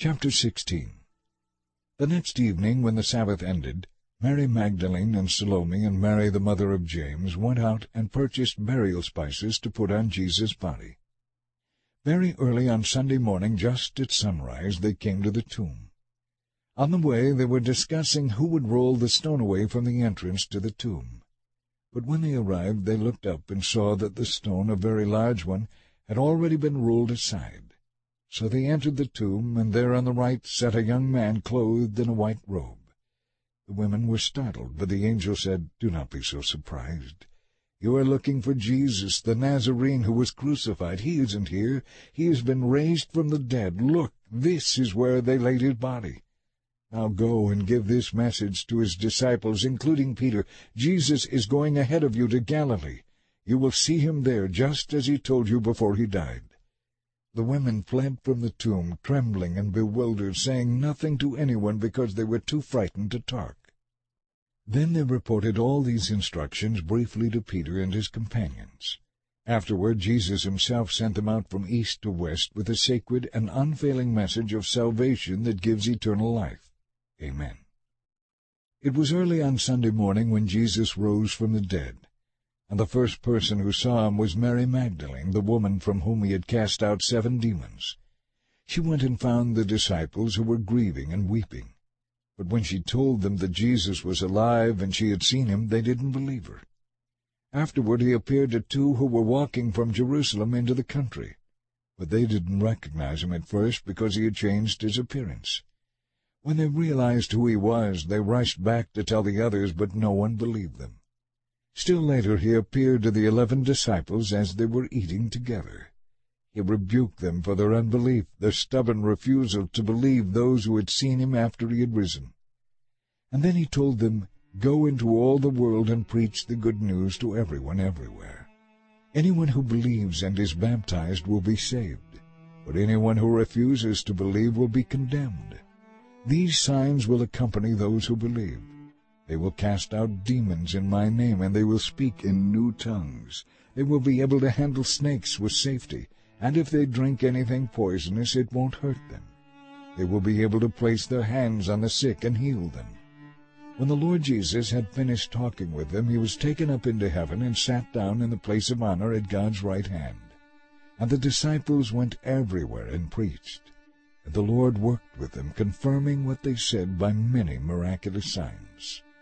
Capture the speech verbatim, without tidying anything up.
Chapter sixteen. The next evening, when the Sabbath ended, Mary Magdalene and Salome and Mary the mother of James went out and purchased burial spices to put on Jesus' body. Very early on Sunday morning, just at sunrise, they came to the tomb. On the way they were discussing who would roll the stone away from the entrance to the tomb. But when they arrived, they looked up and saw that the stone, a very large one, had already been rolled aside. So they entered the tomb, and there on the right sat a young man clothed in a white robe. The women were startled, but the angel said, "Do not be so surprised. You are looking for Jesus, the Nazarene who was crucified. He isn't here. He has been raised from the dead. Look, this is where they laid his body. Now go and give this message to his disciples, including Peter. Jesus is going ahead of you to Galilee. You will see him there, just as he told you before he died." The women fled from the tomb, trembling and bewildered, saying nothing to anyone because they were too frightened to talk. Then they reported all these instructions briefly to Peter and his companions. Afterward, Jesus himself sent them out from east to west with a sacred and unfailing message of salvation that gives eternal life. Amen. It was early on Sunday morning when Jesus rose from the dead. And the first person who saw him was Mary Magdalene, the woman from whom he had cast out seven demons. She went and found the disciples, who were grieving and weeping. But when she told them that Jesus was alive and she had seen him, they didn't believe her. Afterward he appeared to two who were walking from Jerusalem into the country. But they didn't recognize him at first because he had changed his appearance. When they realized who he was, they rushed back to tell the others, but no one believed them. Still later he appeared to the eleven disciples as they were eating together. He rebuked them for their unbelief, their stubborn refusal to believe those who had seen him after he had risen. And then he told them, "Go into all the world and preach the good news to everyone everywhere. Anyone who believes and is baptized will be saved, but anyone who refuses to believe will be condemned. These signs will accompany those who believe. They will cast out demons in my name, and they will speak in new tongues. They will be able to handle snakes with safety, and if they drink anything poisonous, it won't hurt them. They will be able to place their hands on the sick and heal them." When the Lord Jesus had finished talking with them, he was taken up into heaven and sat down in the place of honor at God's right hand. And the disciples went everywhere and preached. And the Lord worked with them, confirming what they said by many miraculous signs.